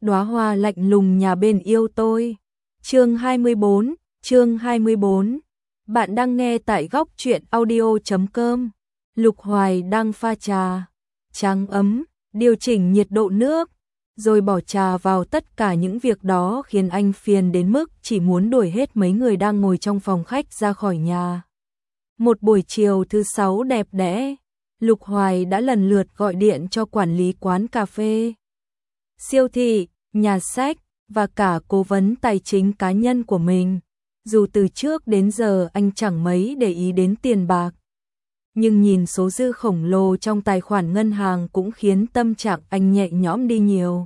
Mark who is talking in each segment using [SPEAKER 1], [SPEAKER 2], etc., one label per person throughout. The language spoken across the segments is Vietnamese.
[SPEAKER 1] đóa hoa lạnh lùng nhà bên yêu tôi. Chương 24. Bạn đang nghe tại góc truyện audio.com. Lục Hoài đang pha trà trắng ấm, điều chỉnh nhiệt độ nước, rồi bỏ trà vào. Tất cả những việc đó khiến anh phiền đến mức chỉ muốn đuổi hết mấy người đang ngồi trong phòng khách ra khỏi nhà. Một buổi chiều thứ sáu đẹp đẽ, Lục Hoài đã lần lượt gọi điện cho quản lý quán cà phê, siêu thị, nhà sách và cả cố vấn tài chính cá nhân của mình. Dù từ trước đến giờ anh chẳng mấy để ý đến tiền bạc, nhưng nhìn số dư khổng lồ trong tài khoản ngân hàng cũng khiến tâm trạng anh nhẹ nhõm đi nhiều.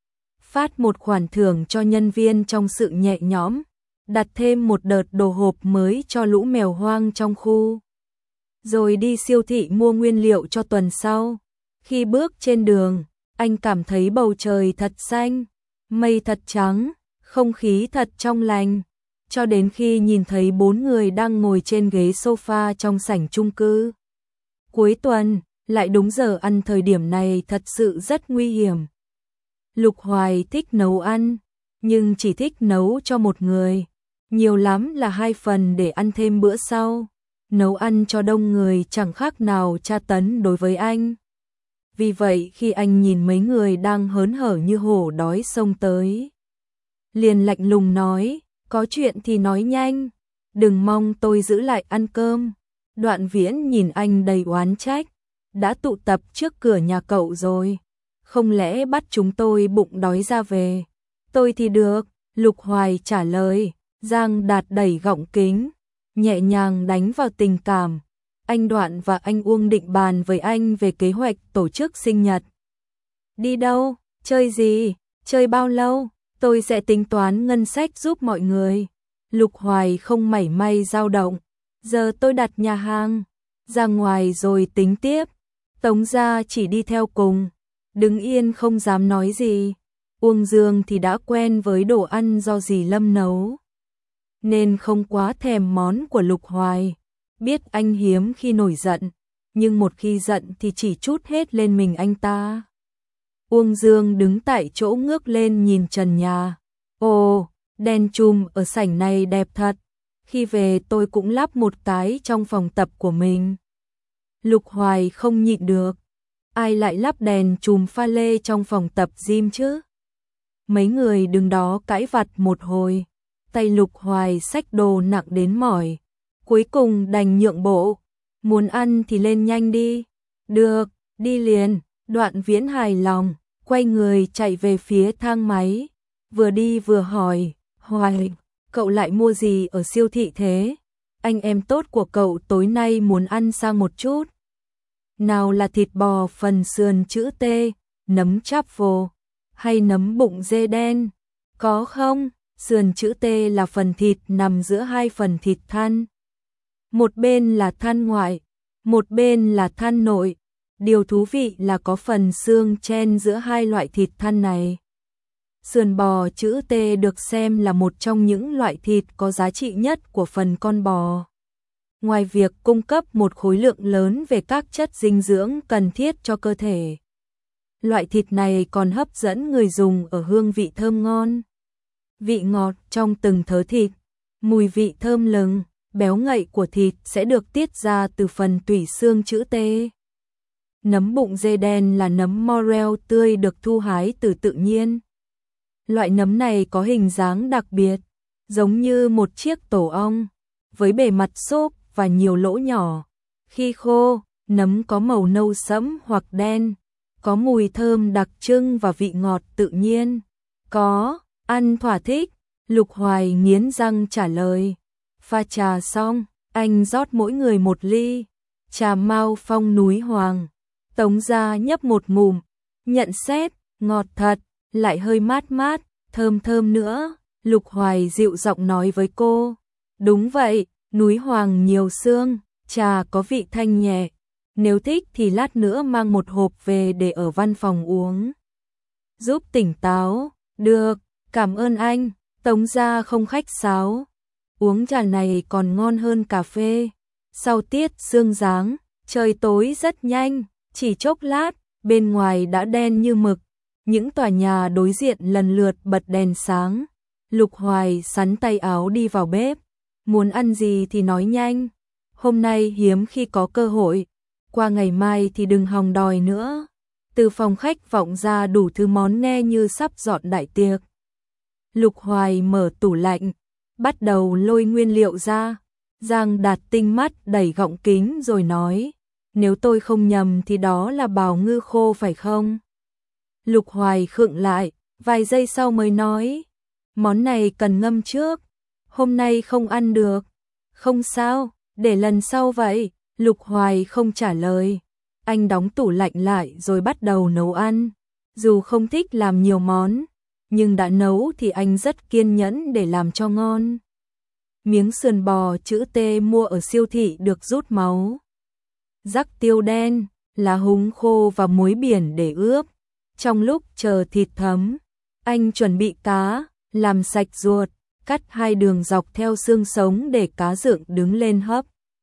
[SPEAKER 1] Phát một khoản thưởng cho nhân viên trong sự nhẹ nhõm, đặt thêm một đợt đồ hộp mới cho lũ mèo hoang trong khu, rồi đi siêu thị mua nguyên liệu cho tuần sau. Khi bước trên đường, anh cảm thấy bầu trời thật xanh, mây thật trắng, không khí thật trong lành, cho đến khi nhìn thấy 4 người đang ngồi trên ghế sofa trong sảnh chung cư. Cuối tuần, lại đúng giờ ăn, thời điểm này thật sự rất nguy hiểm. Lục Hoài thích nấu ăn, nhưng chỉ thích nấu cho một người, nhiều lắm là 2 phần để ăn thêm bữa sau. Nấu ăn cho đông người chẳng khác nào tra tấn đối với anh. Vì vậy khi anh nhìn mấy người đang hớn hở như hổ đói xông tới, liền lạnh lùng nói, có chuyện thì nói nhanh, đừng mong tôi giữ lại ăn cơm. Đoạn Viễn nhìn anh đầy oán trách, đã tụ tập trước cửa nhà cậu rồi, không lẽ bắt chúng tôi bụng đói ra về? Tôi thì được, Lục Hoài trả lời. Giang Đạt đẩy gọng kính, nhẹ nhàng đánh vào tình cảm. Anh Đoạn và anh Uông định bàn với anh về kế hoạch tổ chức sinh nhật. Đi đâu? Chơi gì? Chơi bao lâu? Tôi sẽ tính toán ngân sách giúp mọi người. Lục Hoài không mảy may dao động. Giờ tôi đặt nhà hàng, ra ngoài rồi tính tiếp. Tống Gia chỉ đi theo cùng, đứng yên không dám nói gì. Uông Dương thì đã quen với đồ ăn do dì Lâm nấu, nên không quá thèm món của Lục Hoài. Biết anh hiếm khi nổi giận, nhưng một khi giận thì chỉ trút hết lên mình anh ta. Uông Dương đứng tại chỗ ngước lên nhìn trần nhà. Ồ, đèn chùm ở sảnh này đẹp thật. Khi về tôi cũng lắp một cái trong phòng tập của mình. Lục Hoài không nhịn được. Ai lại lắp đèn chùm pha lê trong phòng tập gym chứ? Mấy người đứng đó cãi vặt một hồi. Tay Lục Hoài xách đồ nặng đến mỏi. Cuối cùng đành nhượng bộ. Muốn ăn thì lên nhanh đi. Được, đi liền. Đoạn Viễn hài lòng, quay người chạy về phía thang máy. Vừa đi vừa hỏi, Hoài, cậu lại mua gì ở siêu thị thế? Anh em tốt của cậu tối nay muốn ăn sang một chút. Nào là thịt bò phần sườn chữ T, nấm truffle, hay nấm bụng dê đen? Có không? Sườn chữ T là phần thịt nằm giữa 2 phần thịt thăn. Một bên là thăn ngoại, một bên là thăn nội. Điều thú vị là có phần xương chen giữa 2 loại thịt thăn này. Sườn bò chữ T được xem là một trong những loại thịt có giá trị nhất của phần con bò. Ngoài việc cung cấp một khối lượng lớn về các chất dinh dưỡng cần thiết cho cơ thể, loại thịt này còn hấp dẫn người dùng ở hương vị thơm ngon, vị ngọt trong từng thớ thịt, mùi vị thơm lừng, béo ngậy của thịt sẽ được tiết ra từ phần tủy xương chữ T. Nấm bụng dê đen là nấm morel tươi được thu hái từ tự nhiên. Loại nấm này có hình dáng đặc biệt, giống như một chiếc tổ ong, với bề mặt xốp và nhiều lỗ nhỏ. Khi khô, nấm có màu nâu sẫm hoặc đen, có mùi thơm đặc trưng và vị ngọt tự nhiên. Có, ăn thỏa thích, Lục Hoài nghiến răng trả lời. Pha trà xong, anh rót mỗi người một ly. Trà Mao Phong núi Hoàng. Tống Gia nhấp một ngụm, nhận xét, ngọt thật, lại hơi mát mát, thơm thơm nữa. Lục Hoài dịu giọng nói với cô. Đúng vậy, núi Hoàng nhiều xương, trà có vị thanh nhẹ. Nếu thích thì lát nữa mang một hộp về để ở văn phòng uống, giúp tỉnh táo. Được, cảm ơn anh. Tống Gia không khách sáo. Uống trà này còn ngon hơn cà phê. Sau tiết sương giáng, trời tối rất nhanh, chỉ chốc lát, bên ngoài đã đen như mực. Những tòa nhà đối diện lần lượt bật đèn sáng. Lục Hoài sắn tay áo đi vào bếp. Muốn ăn gì thì nói nhanh. Hôm nay hiếm khi có cơ hội. Qua ngày mai thì đừng hòng đòi nữa. Từ phòng khách vọng ra đủ thứ món nghe như sắp dọn đại tiệc. Lục Hoài mở tủ lạnh, bắt đầu lôi nguyên liệu ra. Giang Đạt tinh mắt đẩy gọng kính rồi nói, nếu tôi không nhầm thì đó là bào ngư khô phải không? Lục Hoài khựng lại, vài giây sau mới nói, món này cần ngâm trước, hôm nay không ăn được. Không sao, để lần sau vậy. Lục Hoài không trả lời. Anh đóng tủ lạnh lại rồi bắt đầu nấu ăn. Dù không thích làm nhiều món, nhưng đã nấu thì anh rất kiên nhẫn để làm cho ngon. Miếng sườn bò chữ T mua ở siêu thị được rút máu. Rắc tiêu đen, lá húng khô và muối biển để ướp. Trong lúc chờ thịt thấm, anh chuẩn bị cá, làm sạch ruột, cắt 2 đường dọc theo xương sống để cá dựng đứng lên hấp.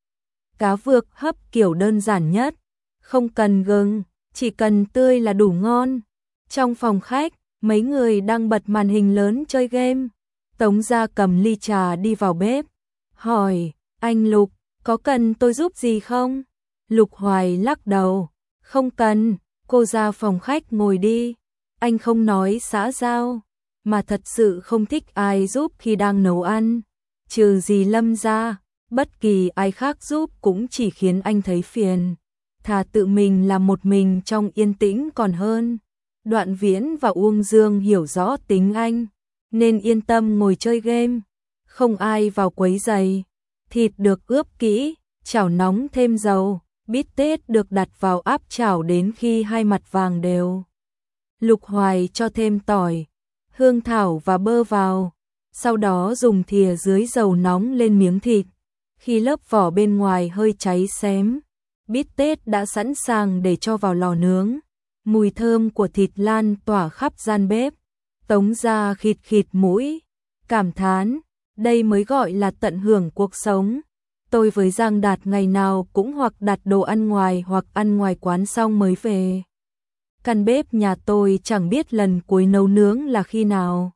[SPEAKER 1] Cá vược hấp kiểu đơn giản nhất, không cần gừng, chỉ cần tươi là đủ ngon. Trong phòng khách, mấy người đang bật màn hình lớn chơi game. Tống Gia cầm ly trà đi vào bếp, hỏi, anh Lục, có cần tôi giúp gì không? Lục Hoài lắc đầu, không cần, cô ra phòng khách ngồi đi. Anh không nói xã giao, mà thật sự không thích ai giúp khi đang nấu ăn. Trừ dì Lâm ra, bất kỳ ai khác giúp cũng chỉ khiến anh thấy phiền. Thà tự mình làm một mình trong yên tĩnh còn hơn. Đoạn Viễn và Uông Dương hiểu rõ tính anh, nên yên tâm ngồi chơi game, không ai vào quấy rầy. Thịt được ướp kỹ, chảo nóng thêm dầu, bít tết được đặt vào áp chảo đến khi hai mặt vàng đều. Lục Hoài cho thêm tỏi, hương thảo và bơ vào, sau đó dùng thìa dưới dầu nóng lên miếng thịt. Khi lớp vỏ bên ngoài hơi cháy xém, bít tết đã sẵn sàng để cho vào lò nướng. Mùi thơm của thịt lan tỏa khắp gian bếp. Tống Gia khịt khịt mũi, cảm thán, đây mới gọi là tận hưởng cuộc sống. Tôi với Giang Đạt ngày nào cũng hoặc đặt đồ ăn ngoài hoặc ăn ngoài quán xong mới về. Căn bếp nhà tôi chẳng biết lần cuối nấu nướng là khi nào.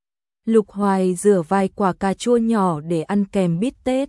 [SPEAKER 1] Lục Hoài rửa vài quả cà chua nhỏ để ăn kèm bít tết.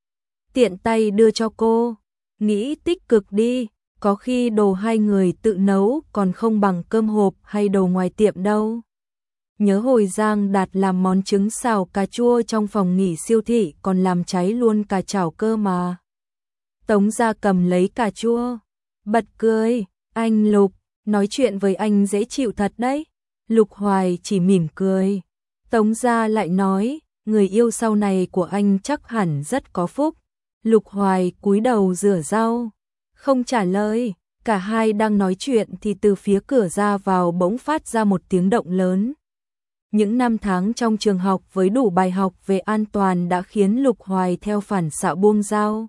[SPEAKER 1] Tiện tay đưa cho cô, nghĩ tích cực đi, có khi đồ hai người tự nấu còn không bằng cơm hộp hay đồ ngoài tiệm đâu. Nhớ hồi Giang Đạt làm món trứng xào cà chua trong phòng nghỉ siêu thị còn làm cháy luôn cả chảo cơ mà. Tống Gia cầm lấy cà chua, bật cười, anh Lục, nói chuyện với anh dễ chịu thật đấy. Lục Hoài chỉ mỉm cười. Tống Gia lại nói, người yêu sau này của anh chắc hẳn rất có phúc. Lục Hoài cúi đầu rửa rau, không trả lời. Cả hai đang nói chuyện thì từ phía cửa ra vào bỗng phát ra một tiếng động lớn. Những năm tháng trong trường học với đủ bài học về an toàn đã khiến Lục Hoài theo phản xạ buông dao.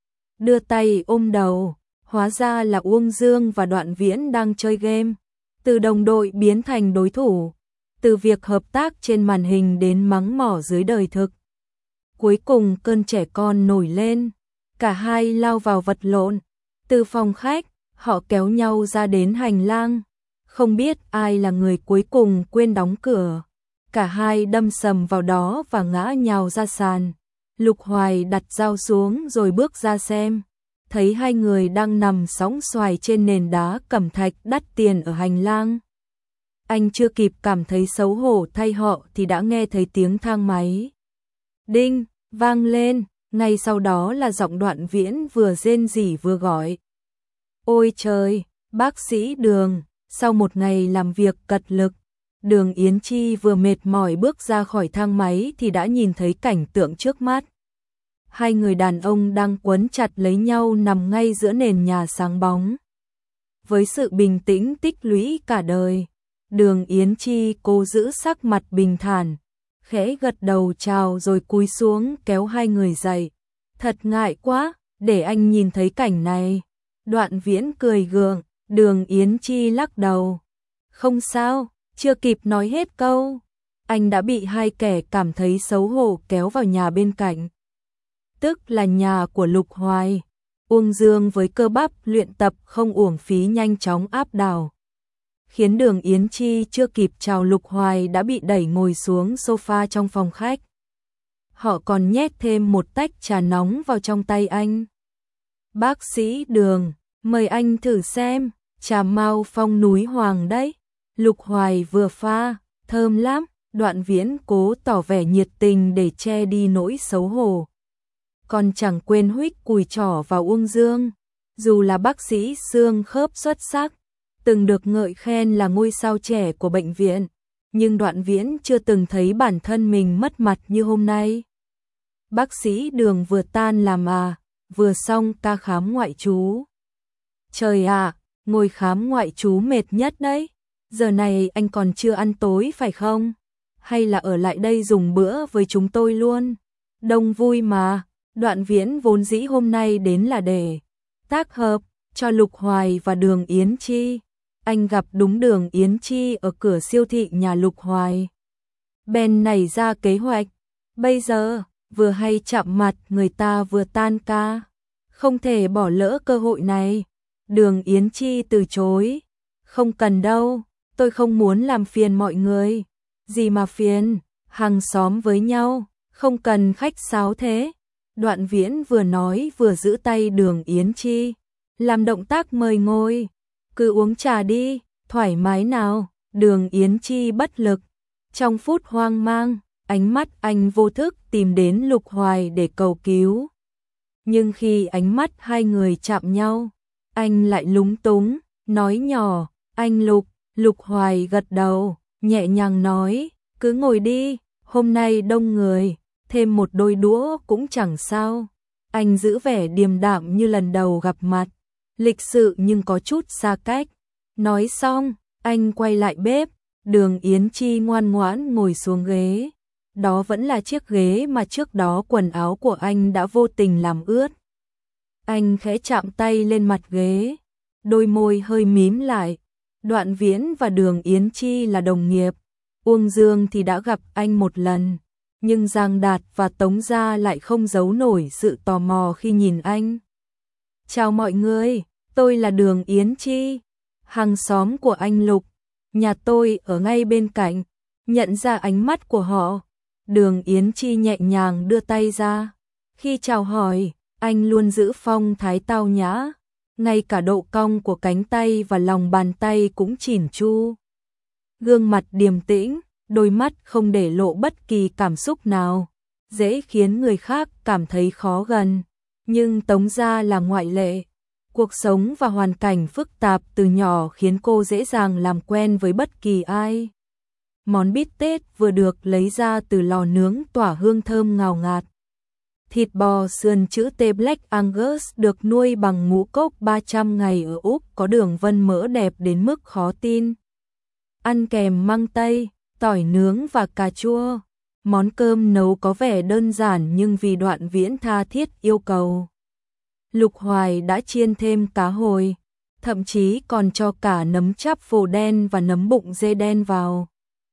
[SPEAKER 1] Đưa tay ôm đầu, hóa ra là Uông Dương và Đoạn Viễn đang chơi game. Từ đồng đội biến thành đối thủ, từ việc hợp tác trên màn hình đến mắng mỏ dưới đời thực. Cuối cùng cơn trẻ con nổi lên, cả hai lao vào vật lộn. Từ phòng khách, họ kéo nhau ra đến hành lang. Không biết ai là người cuối cùng quên đóng cửa. Cả hai đâm sầm vào đó và ngã nhào ra sàn. Lục Hoài đặt dao xuống rồi bước ra xem. Thấy hai người đang nằm sóng xoài trên nền đá cẩm thạch đắt tiền ở hành lang. Anh chưa kịp cảm thấy xấu hổ thay họ thì đã nghe thấy tiếng thang máy. Đinh, vang lên, ngay sau đó là giọng Đoạn Viễn vừa rên rỉ vừa gọi. Ôi trời, bác sĩ Đường, sau một ngày làm việc cật lực, Đường Yến Chi vừa mệt mỏi bước ra khỏi thang máy thì đã nhìn thấy cảnh tượng trước mắt. Hai người đàn ông đang quấn chặt lấy nhau nằm ngay giữa nền nhà sáng bóng. Với sự bình tĩnh tích lũy cả đời, Đường Yến Chi cố giữ sắc mặt bình thản, khẽ gật đầu chào rồi cúi xuống kéo hai người dậy. Thật ngại quá, để anh nhìn thấy cảnh này. Đoạn Viễn cười gượng, Đường Yến Chi lắc đầu. Không sao, chưa kịp nói hết câu, anh đã bị hai kẻ cảm thấy xấu hổ kéo vào nhà bên cạnh. Tức là nhà của Lục Hoài. Uông Dương với cơ bắp luyện tập không uổng phí nhanh chóng áp đảo. khiến Đường Yến Chi chưa kịp chào Lục Hoài đã bị đẩy ngồi xuống sofa trong phòng khách. Họ còn nhét thêm một tách trà nóng vào trong tay anh. Bác sĩ Đường, mời anh thử xem, trà Mao Phong núi Hoàng đấy. Lục Hoài vừa pha, thơm lắm. Đoạn Viễn cố tỏ vẻ nhiệt tình để che đi nỗi xấu hổ. Còn chẳng quên huých cùi trỏ vào Uông Dương. Dù là bác sĩ xương khớp xuất sắc, từng được ngợi khen là ngôi sao trẻ của bệnh viện, nhưng Đoạn Viễn chưa từng thấy bản thân mình mất mặt như hôm nay. Bác sĩ Đường vừa tan làm vừa xong ca khám ngoại trú. Trời ạ, ngồi khám ngoại trú mệt nhất đấy. Giờ này anh còn chưa ăn tối phải không? Hay là ở lại đây dùng bữa với chúng tôi luôn? Đông vui mà. Đoạn Viễn vốn dĩ hôm nay đến là để tác hợp cho Lục Hoài và Đường Yến Chi. Anh gặp đúng Đường Yến Chi ở cửa siêu thị nhà Lục Hoài. Bèn nảy ra kế hoạch. Bây giờ, vừa hay chạm mặt người ta vừa tan ca. Không thể bỏ lỡ cơ hội này. Đường Yến Chi từ chối. Không cần đâu, tôi không muốn làm phiền mọi người. Gì mà phiền, hàng xóm với nhau, không cần khách sáo thế. Đoạn Viễn vừa nói vừa giữ tay Đường Yến Chi, làm động tác mời ngồi. Cứ uống trà đi, thoải mái nào. Đường Yến Chi bất lực. Trong phút hoang mang, ánh mắt anh vô thức tìm đến Lục Hoài để cầu cứu. Nhưng khi ánh mắt hai người chạm nhau, anh lại lúng túng, nói nhỏ, anh Lục. Lục Hoài gật đầu, nhẹ nhàng nói, cứ ngồi đi, hôm nay đông người, thêm một đôi đũa cũng chẳng sao. Anh giữ vẻ điềm đạm như lần đầu gặp mặt, lịch sự nhưng có chút xa cách. Nói xong, anh quay lại bếp, Đường Yến Chi ngoan ngoãn ngồi xuống ghế. Đó vẫn là chiếc ghế mà trước đó quần áo của anh đã vô tình làm ướt. Anh khẽ chạm tay lên mặt ghế, đôi môi hơi mím lại. Đoạn Viễn và Đường Yến Chi là đồng nghiệp, Uông Dương thì đã gặp anh một lần, nhưng Giang Đạt và Tống Gia lại không giấu nổi sự tò mò khi nhìn anh. Chào mọi người, tôi là Đường Yến Chi, hàng xóm của anh Lục, nhà tôi ở ngay bên cạnh. Nhận ra ánh mắt của họ, Đường Yến Chi nhẹ nhàng đưa tay ra. Khi chào hỏi, anh luôn giữ phong thái tao nhã. Ngay cả độ cong của cánh tay và lòng bàn tay cũng chỉn chu. Gương mặt điềm tĩnh, đôi mắt không để lộ bất kỳ cảm xúc nào, dễ khiến người khác cảm thấy khó gần. Nhưng Tống Gia là ngoại lệ. Cuộc sống và hoàn cảnh phức tạp từ nhỏ khiến cô dễ dàng làm quen với bất kỳ ai. Món bít tết vừa được lấy ra từ lò nướng tỏa hương thơm ngào ngạt. Thịt bò sườn chữ T Black Angus được nuôi bằng ngũ cốc 300 ngày ở Úc có đường vân mỡ đẹp đến mức khó tin. Ăn kèm măng tây, tỏi nướng và cà chua. Món cơm nấu có vẻ đơn giản nhưng vì Đoạn Viễn tha thiết yêu cầu, Lục Hoài đã chiên thêm cá hồi, thậm chí còn cho cả nấm chắp phổ đen và nấm bụng dê đen vào.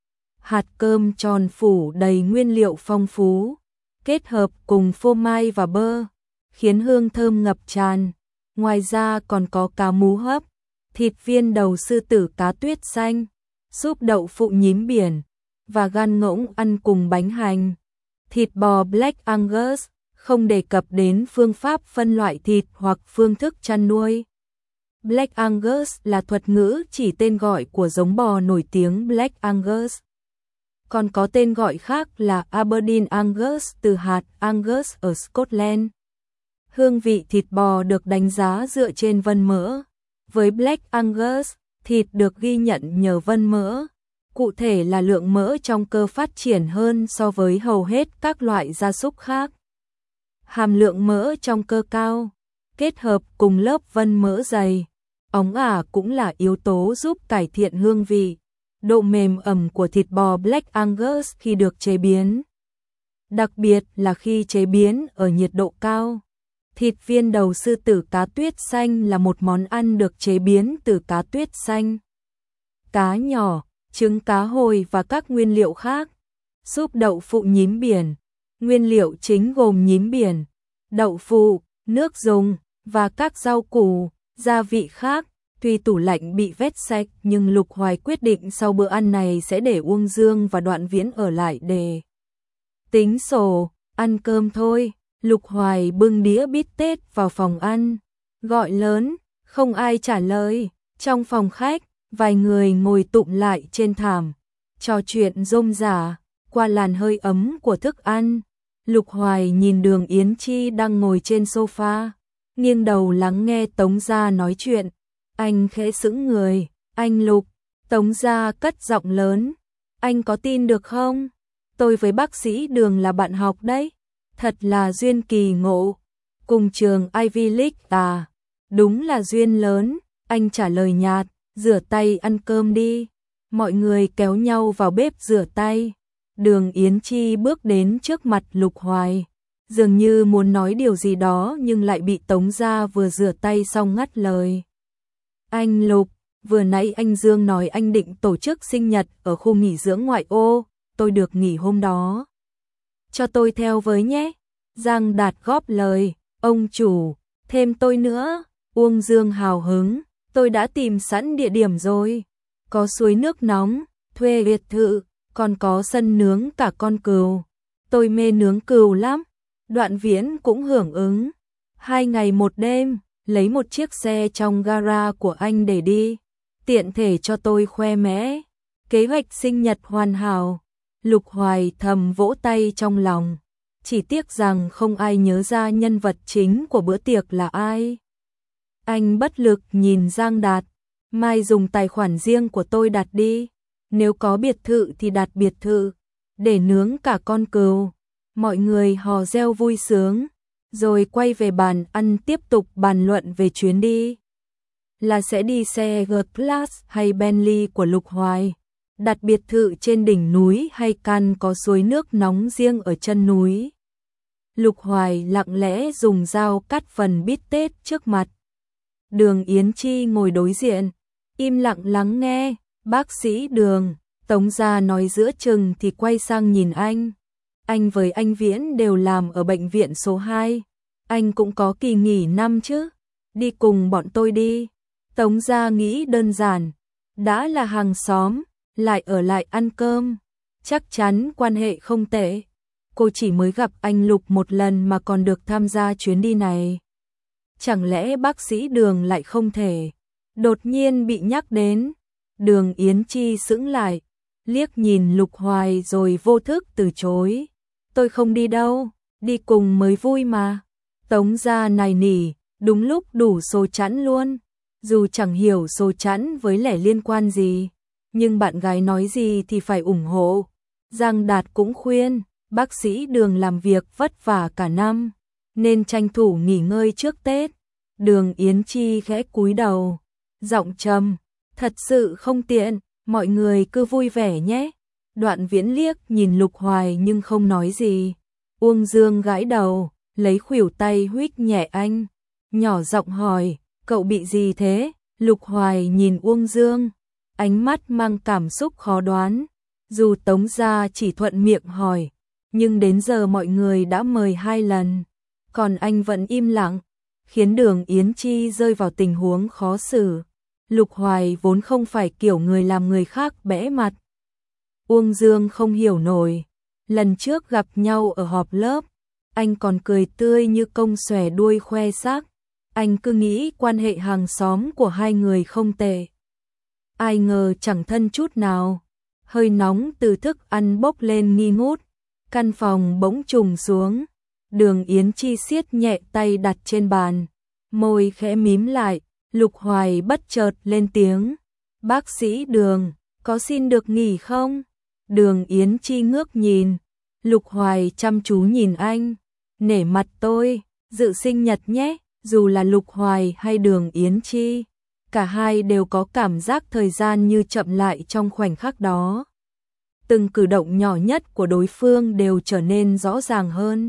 [SPEAKER 1] Hạt cơm tròn phủ đầy nguyên liệu phong phú, kết hợp cùng phô mai và bơ, khiến hương thơm ngập tràn. Ngoài ra còn có cá mú hấp, thịt viên đầu sư tử cá tuyết xanh, súp đậu phụ nhím biển, và gan ngỗng ăn cùng bánh hành. Thịt bò Black Angus, không đề cập đến phương pháp phân loại thịt hoặc phương thức chăn nuôi. Black Angus là thuật ngữ chỉ tên gọi của giống bò nổi tiếng Black Angus. Còn có tên gọi khác là Aberdeen Angus từ hạt Angus ở Scotland. Hương vị thịt bò được đánh giá dựa trên vân mỡ. Với Black Angus, thịt được ghi nhận nhờ vân mỡ. Cụ thể là lượng mỡ trong cơ phát triển hơn so với hầu hết các loại gia súc khác. Hàm lượng mỡ trong cơ cao, kết hợp cùng lớp vân mỡ dày, óng ả cũng là yếu tố giúp cải thiện hương vị, độ mềm ẩm của thịt bò Black Angus khi được chế biến. Đặc biệt là khi chế biến ở nhiệt độ cao. Thịt viên đầu sư tử cá tuyết xanh là một món ăn được chế biến từ cá tuyết xanh, cá nhỏ, trứng cá hồi và các nguyên liệu khác. Súp đậu phụ nhím biển, nguyên liệu chính gồm nhím biển, đậu phụ, nước dùng và các rau củ, gia vị khác. Tuy tủ lạnh bị vét sạch nhưng Lục Hoài quyết định sau bữa ăn này sẽ để Uông Dương và Đoạn Viễn ở lại để tính sổ, ăn cơm thôi. Lục Hoài bưng đĩa bít tết vào phòng ăn, gọi lớn, không ai trả lời. Trong phòng khách, vài người ngồi tụm lại trên thảm, trò chuyện rôm rả qua làn hơi ấm của thức ăn. Lục Hoài nhìn Đường Yến Chi đang ngồi trên sofa, nghiêng đầu lắng nghe Tống Gia nói chuyện. Anh khẽ sững người, anh Lục, Tống Gia cất giọng lớn, anh có tin được không? Tôi với bác sĩ Đường là bạn học đấy, thật là duyên kỳ ngộ, cùng trường Ivy League à, đúng là duyên lớn, anh trả lời nhạt, rửa tay ăn cơm đi. Mọi người kéo nhau vào bếp rửa tay. Đường Yến Chi bước đến trước mặt Lục Hoài, dường như muốn nói điều gì đó nhưng lại bị Tống Gia vừa rửa tay xong ngắt lời. Anh Lục, vừa nãy anh Dương nói anh định tổ chức sinh nhật ở khu nghỉ dưỡng ngoại ô, tôi được nghỉ hôm đó. Cho tôi theo với nhé. Giang Đạt góp lời, ông chủ, thêm tôi nữa. Uông Dương hào hứng, tôi đã tìm sẵn địa điểm rồi. Có suối nước nóng, thuê biệt thự, còn có sân nướng cả con cừu. Tôi mê nướng cừu lắm. Đoạn Viễn cũng hưởng ứng. 2 ngày 1 đêm, lấy một chiếc xe trong gara của anh để đi. Tiện thể cho tôi khoe mẽ. Kế hoạch sinh nhật hoàn hảo. Lục Hoài thầm vỗ tay trong lòng. Chỉ tiếc rằng không ai nhớ ra nhân vật chính của bữa tiệc là ai. Anh bất lực nhìn Giang Đạt. Mai dùng tài khoản riêng của tôi đặt đi. Nếu có biệt thự thì đặt biệt thự. Để nướng cả con cừu. Mọi người hò reo vui sướng. Rồi quay về bàn ăn tiếp tục bàn luận về chuyến đi. Là sẽ đi xe G-Class hay Bentley của Lục Hoài. Đặt biệt thự trên đỉnh núi hay căn có suối nước nóng riêng ở chân núi. Lục Hoài lặng lẽ dùng dao cắt phần bít tết trước mặt. Đường Yến Chi ngồi đối diện, im lặng lắng nghe. Bác sĩ Đường, Tống Gia nói giữa chừng thì quay sang nhìn anh. Anh với anh Viễn đều làm ở bệnh viện số 2. Anh cũng có kỳ nghỉ năm chứ. Đi cùng bọn tôi đi. Tống Gia nghĩ đơn giản. Đã là hàng xóm, lại ở lại ăn cơm. Chắc chắn quan hệ không tệ. Cô chỉ mới gặp anh Lục một lần mà còn được tham gia chuyến đi này. Chẳng lẽ bác sĩ Đường lại không thể? Đột nhiên bị nhắc đến. Đường Yến Chi sững lại, liếc nhìn Lục Hoài rồi vô thức từ chối. Tôi không đi đâu, đi cùng mới vui mà. Tống Gia nài nỉ, đúng lúc đủ số chẵn luôn. Dù chẳng hiểu số chẵn với lẻ liên quan gì, nhưng bạn gái nói gì thì phải ủng hộ. Giang Đạt cũng khuyên, bác sĩ Đường làm việc vất vả cả năm, nên tranh thủ nghỉ ngơi trước Tết. Đường Yến Chi khẽ cúi đầu, giọng trầm, thật sự không tiện, mọi người cứ vui vẻ nhé. Đoạn Viễn liếc nhìn Lục Hoài nhưng không nói gì. Uông Dương gãi đầu, lấy khuỷu tay huých nhẹ anh, nhỏ giọng hỏi, cậu bị gì thế? Lục Hoài nhìn Uông Dương, ánh mắt mang cảm xúc khó đoán. Dù Tống Gia chỉ thuận miệng hỏi, nhưng đến giờ mọi người đã mời 2 lần, còn anh vẫn im lặng, khiến Đường Yến Chi rơi vào tình huống khó xử. Lục Hoài vốn không phải kiểu người làm người khác bẽ mặt. Uông Dương không hiểu nổi, lần trước gặp nhau ở họp lớp, anh còn cười tươi như công xòe đuôi khoe xác. Anh cứ nghĩ quan hệ hàng xóm của hai người không tệ. Ai ngờ chẳng thân chút nào. Hơi nóng từ thức ăn bốc lên nghi ngút. Căn phòng bỗng trùng xuống. Đường Yến Chi siết nhẹ tay đặt trên bàn. Môi khẽ mím lại. Lục Hoài bất chợt lên tiếng. Bác sĩ Đường, có xin được nghỉ không? Đường Yến Chi ngước nhìn. Lục Hoài chăm chú nhìn anh. Nể mặt tôi, dự sinh nhật nhé. Dù là Lục Hoài hay Đường Yến Chi, cả hai đều có cảm giác thời gian như chậm lại trong khoảnh khắc đó. Từng cử động nhỏ nhất của đối phương đều trở nên rõ ràng hơn.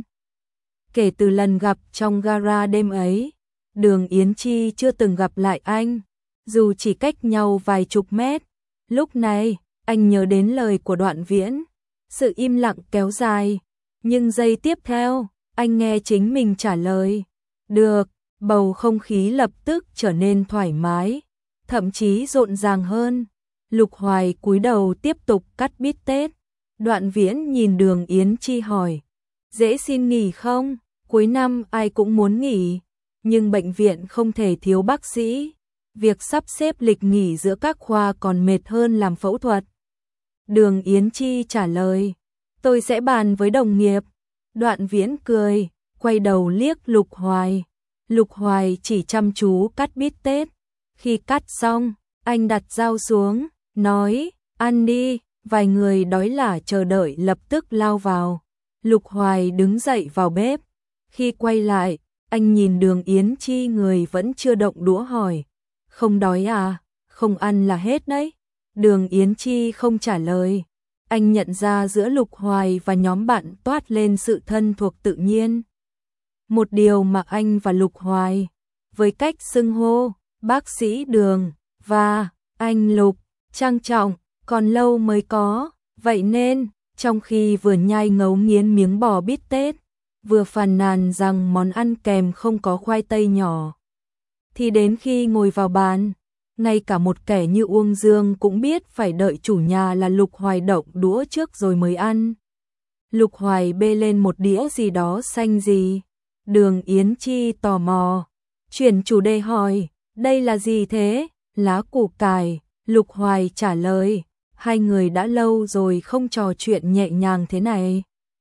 [SPEAKER 1] Kể từ lần gặp trong gara đêm ấy, Đường Yến Chi chưa từng gặp lại anh, dù chỉ cách nhau vài chục mét. Lúc này, anh nhớ đến lời của Đoạn Viễn. Sự im lặng kéo dài, nhưng giây tiếp theo, anh nghe chính mình trả lời. Được. Bầu không khí lập tức trở nên thoải mái. thậm chí rộn ràng hơn. Lục Hoài cúi đầu tiếp tục cắt bít tết. Đoạn Viễn nhìn Đường Yến Chi hỏi, dễ xin nghỉ không? Cuối năm ai cũng muốn nghỉ, nhưng bệnh viện không thể thiếu bác sĩ. Việc sắp xếp lịch nghỉ giữa các khoa còn mệt hơn làm phẫu thuật. Đường Yến Chi trả lời, tôi sẽ bàn với đồng nghiệp. Đoạn Viễn cười, quay đầu liếc Lục Hoài. Lục Hoài chỉ chăm chú cắt bít tết. Khi cắt xong, anh đặt dao xuống, nói, ăn đi. Vài người đói lả chờ đợi lập tức lao vào. Lục Hoài đứng dậy vào bếp. Khi quay lại, anh nhìn Đường Yến Chi người vẫn chưa động đũa hỏi, không đói à? Không ăn là hết đấy. Đường Yến Chi không trả lời. Anh nhận ra giữa Lục Hoài và nhóm bạn toát lên sự thân thuộc tự nhiên. Một điều mà anh và Lục Hoài, với cách xưng hô, bác sĩ Đường và anh Lục, trang trọng, còn lâu mới có. Vậy nên, trong khi vừa nhai ngấu nghiến miếng bò bít tết, vừa phàn nàn rằng món ăn kèm không có khoai tây nhỏ, thì đến khi ngồi vào bàn, ngay cả một kẻ như Uông Dương cũng biết phải đợi chủ nhà là Lục Hoài động đũa trước rồi mới ăn. Lục Hoài bê lên một đĩa gì đó xanh gì. Đường Yến Chi tò mò, chuyển chủ đề hỏi, đây là gì thế? Lá củ cải. Lục Hoài trả lời, hai người đã lâu rồi không trò chuyện nhẹ nhàng thế này.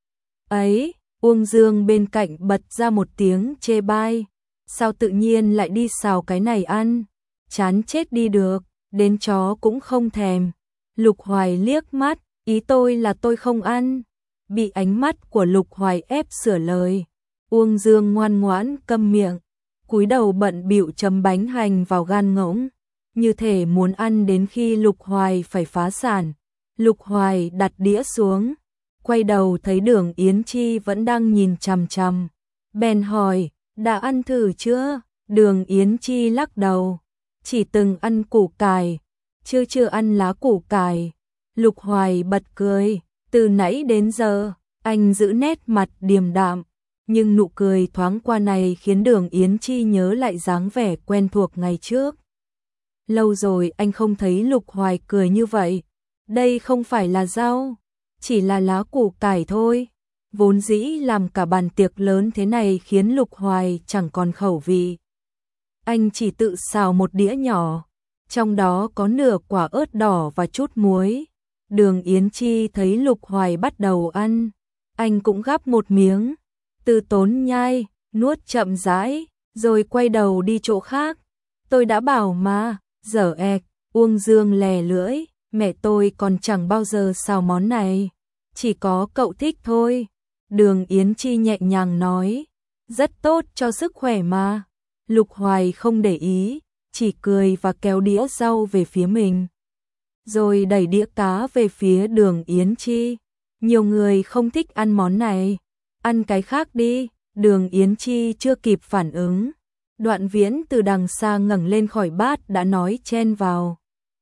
[SPEAKER 1] Ấy, Uông Dương bên cạnh bật ra một tiếng chê bai, sao tự nhiên lại đi xào cái này ăn, chán chết đi được, đến chó cũng không thèm. Lục Hoài liếc mắt, ý tôi là tôi không ăn. Bị ánh mắt của Lục Hoài ép sửa lời, Uông Dương ngoan ngoãn câm miệng, cúi đầu bận bịu chấm bánh hành vào gan ngỗng, như thể muốn ăn đến khi Lục Hoài phải phá sản. Lục Hoài đặt đĩa xuống, quay đầu thấy Đường Yến Chi vẫn đang nhìn chằm chằm, bèn hỏi, đã ăn thử chưa? Đường Yến Chi lắc đầu, chỉ từng ăn củ cải, chưa ăn lá củ cải. Lục Hoài bật cười, từ nãy đến giờ, anh giữ nét mặt điềm đạm, nhưng nụ cười thoáng qua này khiến Đường Yến Chi nhớ lại dáng vẻ quen thuộc ngày trước. Lâu rồi anh không thấy Lục Hoài cười như vậy. Đây không phải là rau, chỉ là lá củ cải thôi. Vốn dĩ làm cả bàn tiệc lớn thế này khiến Lục Hoài chẳng còn khẩu vị. Anh chỉ tự xào một đĩa nhỏ, trong đó có nửa quả ớt đỏ và chút muối. Đường Yến Chi thấy Lục Hoài bắt đầu ăn, anh cũng gắp một miếng, từ tốn nhai, nuốt chậm rãi, rồi quay đầu đi chỗ khác. Tôi đã bảo mà, dở ẹc. Uông Dương lè lưỡi, mẹ tôi còn chẳng bao giờ xào món này, chỉ có cậu thích thôi. Đường Yến Chi nhẹ nhàng nói, rất tốt cho sức khỏe mà. Lục Hoài không để ý, chỉ cười và kéo đĩa rau về phía mình, rồi đẩy đĩa cá về phía Đường Yến Chi. Nhiều người không thích ăn món này, ăn cái khác đi. Đường Yến Chi chưa kịp phản ứng, Đoạn Viễn từ đằng xa ngẩng lên khỏi bát đã nói chen vào,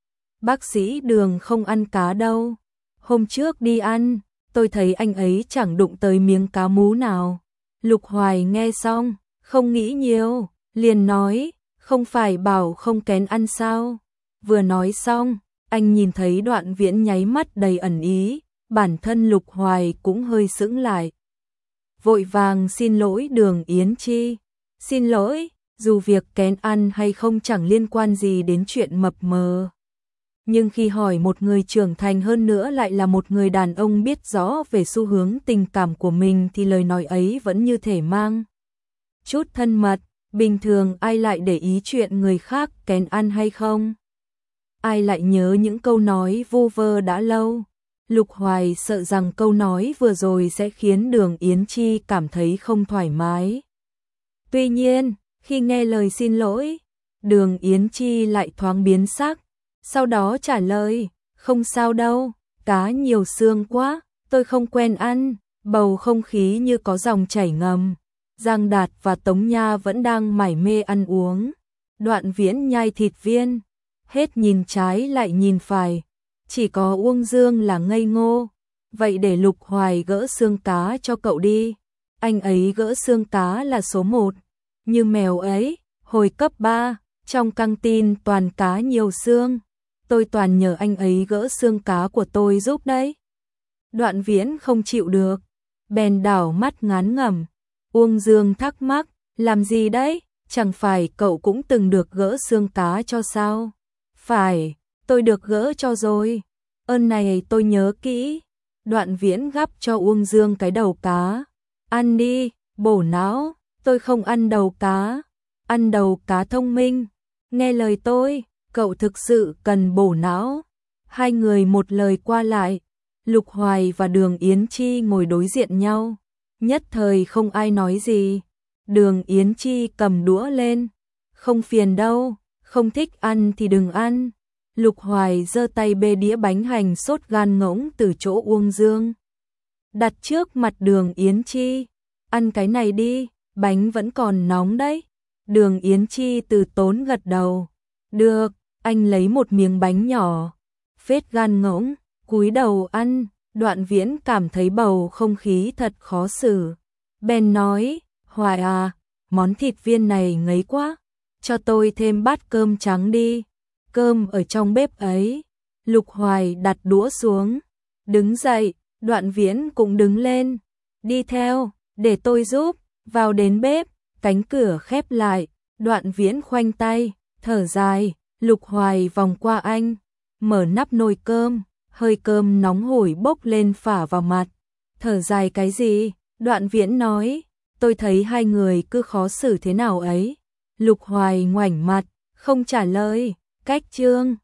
[SPEAKER 1] bác sĩ Đường không ăn cá đâu, hôm trước đi ăn, tôi thấy anh ấy chẳng đụng tới miếng cá mú nào. Lục Hoài nghe xong, không nghĩ nhiều, liền nói, không phải bảo không kén ăn sao? Vừa nói xong, anh nhìn thấy Đoạn Viễn nháy mắt đầy ẩn ý, bản thân Lục Hoài cũng hơi sững lại. Vội vàng xin lỗi Đường Yến Chi, xin lỗi, dù việc kén ăn hay không chẳng liên quan gì đến chuyện mập mờ. Nhưng khi hỏi một người trưởng thành hơn nữa lại là một người đàn ông biết rõ về xu hướng tình cảm của mình thì lời nói ấy vẫn như thể mang chút thân mật. Bình thường ai lại để ý chuyện người khác kén ăn hay không? Ai lại nhớ những câu nói vu vơ đã lâu? Lục Hoài sợ rằng câu nói vừa rồi sẽ khiến Đường Yến Chi cảm thấy không thoải mái. Tuy nhiên, khi nghe lời xin lỗi, Đường Yến Chi lại thoáng biến sắc, sau đó trả lời, không sao đâu, cá nhiều xương quá, tôi không quen ăn. Bầu không khí như có dòng chảy ngầm. Giang Đạt và Tống Nha vẫn đang mải mê ăn uống. Đoạn Viễn nhai thịt viên, hết nhìn trái lại nhìn phải. Chỉ có Uông Dương là ngây ngô. Vậy để Lục Hoài gỡ xương cá cho cậu đi. Anh ấy gỡ xương cá là số 1. Như mèo ấy, hồi cấp 3, Trong căng tin toàn cá nhiều xương, tôi toàn nhờ anh ấy gỡ xương cá của tôi giúp đấy. Đoạn Viễn không chịu được, bèn đảo mắt ngán ngẩm. Uông Dương thắc mắc, làm gì đấy, chẳng phải cậu cũng từng được gỡ xương cá cho sao? Phải, tôi được gỡ cho rồi, ơn này tôi nhớ kỹ. Đoạn Viễn gắp cho Uông Dương cái đầu cá. Ăn đi, bổ não. Tôi không ăn đầu cá, ăn đầu cá thông minh. Nghe lời tôi, cậu thực sự cần bổ não. Hai người một lời qua lại, Lục Hoài và Đường Yến Chi ngồi đối diện nhau. Nhất thời không ai nói gì. Đường Yến Chi cầm đũa lên. Không phiền đâu, không thích ăn thì đừng ăn. Lục Hoài giơ tay bê đĩa bánh hành sốt gan ngỗng từ chỗ Uông Dương, đặt trước mặt Đường Yến Chi. Ăn cái này đi, bánh vẫn còn nóng đấy. Đường Yến Chi từ tốn gật đầu. Được, anh lấy một miếng bánh nhỏ, phết gan ngỗng, cúi đầu ăn. Đoạn Viễn cảm thấy bầu không khí thật khó xử. Bèn nói, Hoài à, món thịt viên này ngấy quá, cho tôi thêm bát cơm trắng đi. Cơm ở trong bếp ấy. Lục Hoài đặt đũa xuống, đứng dậy. Đoạn Viễn cũng đứng lên. Đi theo, để tôi giúp. Vào đến bếp, cánh cửa khép lại. Đoạn Viễn khoanh tay, thở dài. Lục Hoài vòng qua anh, mở nắp nồi cơm. Hơi cơm nóng hổi bốc lên phả vào mặt. Thở dài cái gì? Đoạn Viễn nói, tôi thấy hai người cứ khó xử thế nào ấy. Lục Hoài ngoảnh mặt, không trả lời. Cách chương